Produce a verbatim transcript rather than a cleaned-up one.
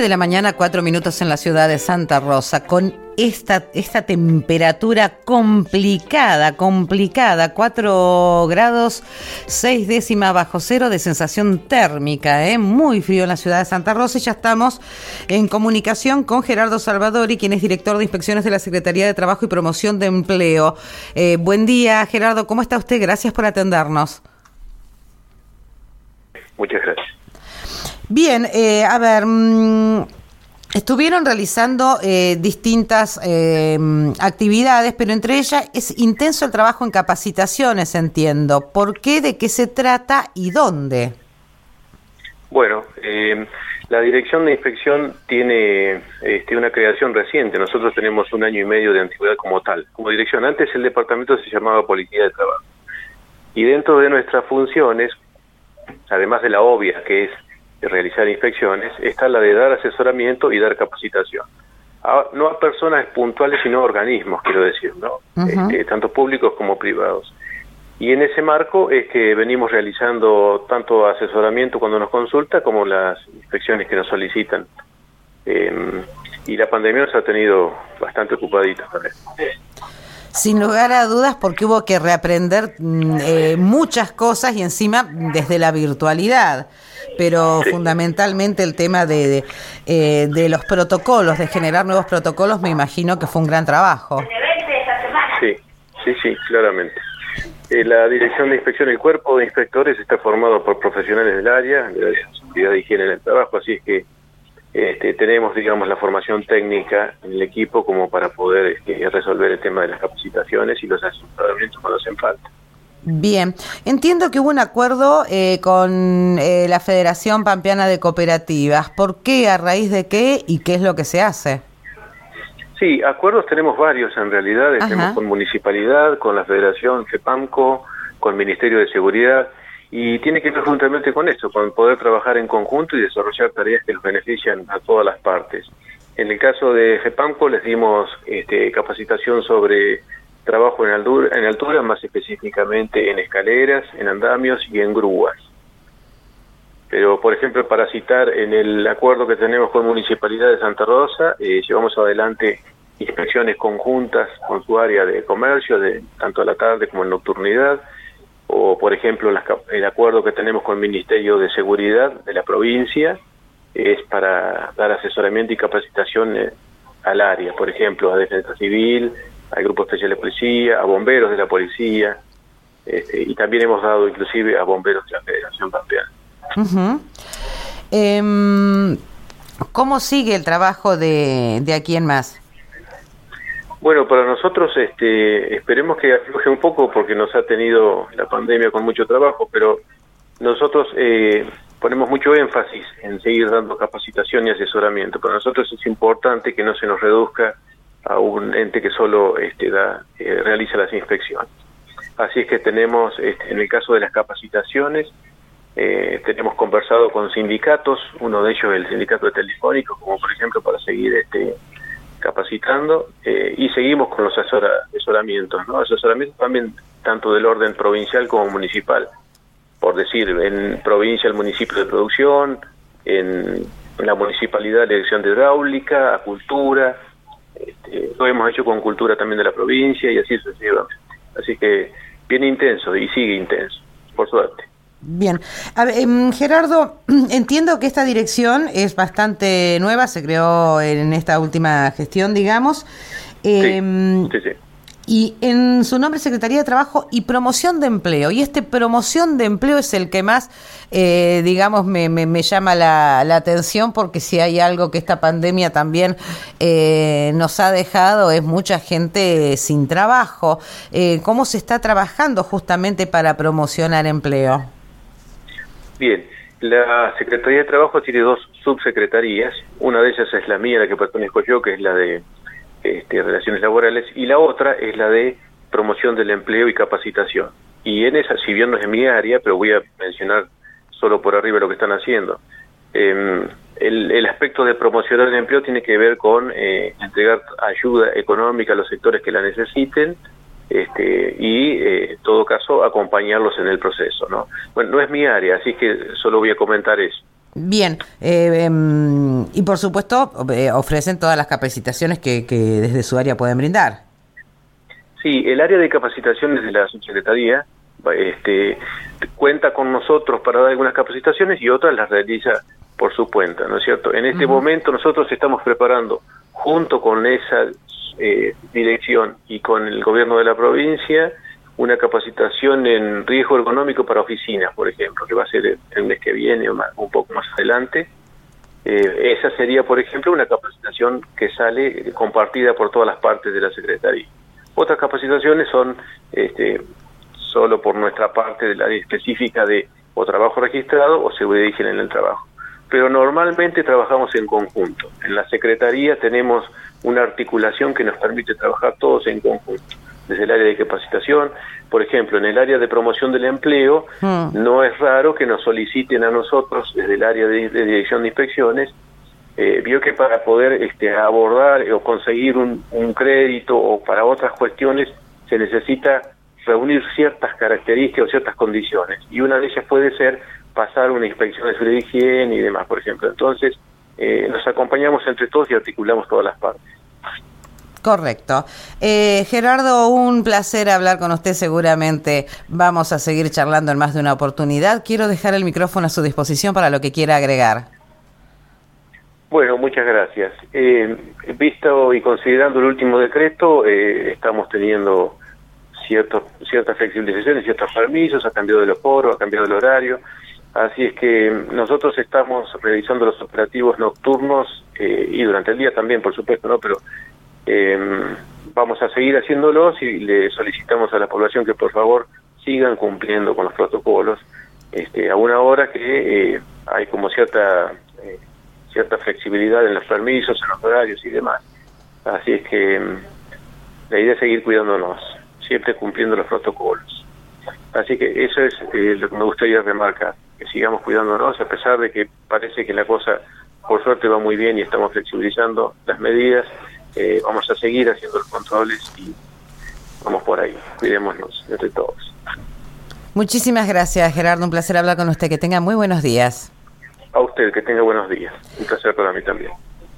de la mañana, cuatro minutos en la ciudad de Santa Rosa, con esta, esta temperatura complicada, complicada, cuatro grados, seis décimas bajo cero de sensación térmica, ¿eh? Muy frío en la ciudad de Santa Rosa, y ya estamos en comunicación con Gerardo Salvadori, quien es director de inspecciones de la Secretaría de Trabajo y Promoción de Empleo. Eh, buen día, Gerardo, ¿cómo está usted? Gracias por atendernos. Muchas gracias. Bien, eh, a ver, mmm, estuvieron realizando eh, distintas eh, actividades, pero entre ellas es intenso el trabajo en capacitaciones, entiendo. ¿Por qué, de qué se trata y dónde? Bueno, eh, la Dirección de Inspección tiene este, una creación reciente. Nosotros tenemos un año y medio de antigüedad como tal, como dirección. Antes el departamento se llamaba Policía de Trabajo. Y dentro de nuestras funciones, además de la obvia, que es de realizar inspecciones, está la de dar asesoramiento y dar capacitación. A, no a personas puntuales, sino a organismos, quiero decir, ¿no? Uh-huh. Este, tanto públicos como privados. Y en ese marco es que venimos realizando tanto asesoramiento cuando nos consulta como las inspecciones que nos solicitan. Eh, y la pandemia nos ha tenido bastante ocupaditos también. Sin lugar a dudas, porque hubo que reaprender eh, muchas cosas y encima desde la virtualidad, pero sí. Fundamentalmente el tema de, de, eh, de los protocolos, de generar nuevos protocolos, me imagino que fue un gran trabajo. Sí, sí, sí, claramente. Eh, la Dirección de Inspección, el cuerpo de inspectores está formado por profesionales del área, de la seguridad y higiene en el trabajo, así es que Este, tenemos, digamos, la formación técnica en el equipo como para poder este, resolver el tema de las capacitaciones y los asesoramientos cuando hacen falta. Bien, entiendo que hubo un acuerdo eh, con eh, la Federación Pampeana de Cooperativas. ¿Por qué? ¿A raíz de qué? ¿Y qué es lo que se hace? Sí, acuerdos tenemos varios en realidad. Ajá. Tenemos con Municipalidad, con la Federación FEPAMCO, con Ministerio de Seguridad. Y tiene que ver juntamente con esto, con poder trabajar en conjunto y desarrollar tareas que nos benefician a todas las partes. En el caso de FEPAMCO les dimos este, capacitación sobre trabajo en altura, en altura, más específicamente en escaleras, en andamios y en grúas. Pero, por ejemplo, para citar, en el acuerdo que tenemos con Municipalidad de Santa Rosa, eh, llevamos adelante inspecciones conjuntas con su área de comercio, de tanto a la tarde como en nocturnidad, o por ejemplo las, el acuerdo que tenemos con el Ministerio de Seguridad de la provincia es para dar asesoramiento y capacitación eh, al área, por ejemplo a Defensa Civil, al Grupo Especial de Policía, a bomberos de la policía, este, y también hemos dado inclusive a bomberos de la Federación Pampeana. Uh-huh. Eh, ¿Cómo sigue el trabajo de, de aquí en más? Bueno, para nosotros este, esperemos que afloje un poco porque nos ha tenido la pandemia con mucho trabajo, pero nosotros eh, ponemos mucho énfasis en seguir dando capacitación y asesoramiento. Para nosotros es importante que no se nos reduzca a un ente que solo este, da, eh, realiza las inspecciones. Así es que tenemos, este, en el caso de las capacitaciones, eh, tenemos conversado con sindicatos, uno de ellos el sindicato de telefónicos, como por ejemplo para seguir este capacitando, eh, y seguimos con los asesora, asesoramientos, ¿no? Asesoramientos también tanto del orden provincial como municipal. Por decir, en provincia el municipio de producción, en, en la municipalidad la dirección de hidráulica, a cultura, este, lo hemos hecho con cultura también de la provincia y así sucesivamente. Así que bien intenso y sigue intenso, por suerte. Bien. A ver, eh, Gerardo, entiendo que esta dirección es bastante nueva, se creó en esta última gestión, digamos. Eh, sí, sí, sí. Y en su nombre Secretaría de Trabajo y Promoción de Empleo. Y este promoción de empleo es el que más, eh, digamos, me, me, me llama la, la atención, porque si hay algo que esta pandemia también eh, nos ha dejado es mucha gente sin trabajo. Eh, ¿Cómo se está trabajando justamente para promocionar empleo? Bien, la Secretaría de Trabajo tiene dos subsecretarías, una de ellas es la mía, la que pertenezco yo, que es la de este, Relaciones Laborales, y la otra es la de Promoción del Empleo y Capacitación. Y en esa, si bien no es mi área, pero voy a mencionar solo por arriba lo que están haciendo. Eh, el, el aspecto de promocionar el empleo tiene que ver con eh, entregar ayuda económica a los sectores que la necesiten, Este, y eh, en todo caso acompañarlos en el proceso, ¿no? Bueno, no es mi área, así que solo voy a comentar eso. Bien, eh, eh, y por supuesto eh, ofrecen todas las capacitaciones que, que desde su área pueden brindar. Sí, el área de capacitaciones de la subsecretaría este, cuenta con nosotros para dar algunas capacitaciones y otras las realiza por su cuenta, ¿no es cierto? En este uh-huh. momento nosotros estamos preparando, junto con esa eh, dirección y con el gobierno de la provincia, una capacitación en riesgo ergonómico para oficinas, por ejemplo, que va a ser el mes que viene o más, un poco más adelante. Eh, esa sería, por ejemplo, una capacitación que sale compartida por todas las partes de la Secretaría. Otras capacitaciones son este, solo por nuestra parte del área específica de o trabajo registrado o seguridad y higiene en el trabajo. Pero normalmente trabajamos en conjunto. En la Secretaría tenemos una articulación que nos permite trabajar todos en conjunto. Desde el área de capacitación, por ejemplo, en el área de promoción del empleo, mm. no es raro que nos soliciten a nosotros, desde el área de, de dirección de inspecciones, eh, vio que para poder este, abordar o conseguir un, un crédito o para otras cuestiones se necesita reunir ciertas características o ciertas condiciones, y una de ellas puede ser pasar una inspección de seguridad y higiene y demás, por ejemplo. Entonces, eh, nos acompañamos entre todos y articulamos todas las partes. Correcto. Eh, Gerardo, un placer hablar con usted. Seguramente vamos a seguir charlando en más de una oportunidad. Quiero dejar el micrófono a su disposición para lo que quiera agregar. Bueno, muchas gracias. Eh, visto y considerando el último decreto, eh, estamos teniendo ciertos, ciertas flexibilizaciones, ciertos permisos, ha cambiado el foro, ha cambiado el horario. Así es que nosotros estamos realizando los operativos nocturnos eh, y durante el día también, por supuesto, ¿no? Pero eh, vamos a seguir haciéndolos y le solicitamos a la población que por favor sigan cumpliendo con los protocolos, este, a una hora que eh, hay como cierta eh, cierta flexibilidad en los permisos, en los horarios y demás. Así es que eh, la idea es seguir cuidándonos, siempre cumpliendo los protocolos. Así que eso es eh, lo que me gustaría remarcar, que sigamos cuidándonos, a pesar de que parece que la cosa por suerte va muy bien y estamos flexibilizando las medidas. Eh, vamos a seguir haciendo los controles y vamos por ahí, cuidémonos entre todos. Muchísimas gracias, Gerardo, un placer hablar con usted, que tenga muy buenos días. A usted, que tenga buenos días, un placer para mí también.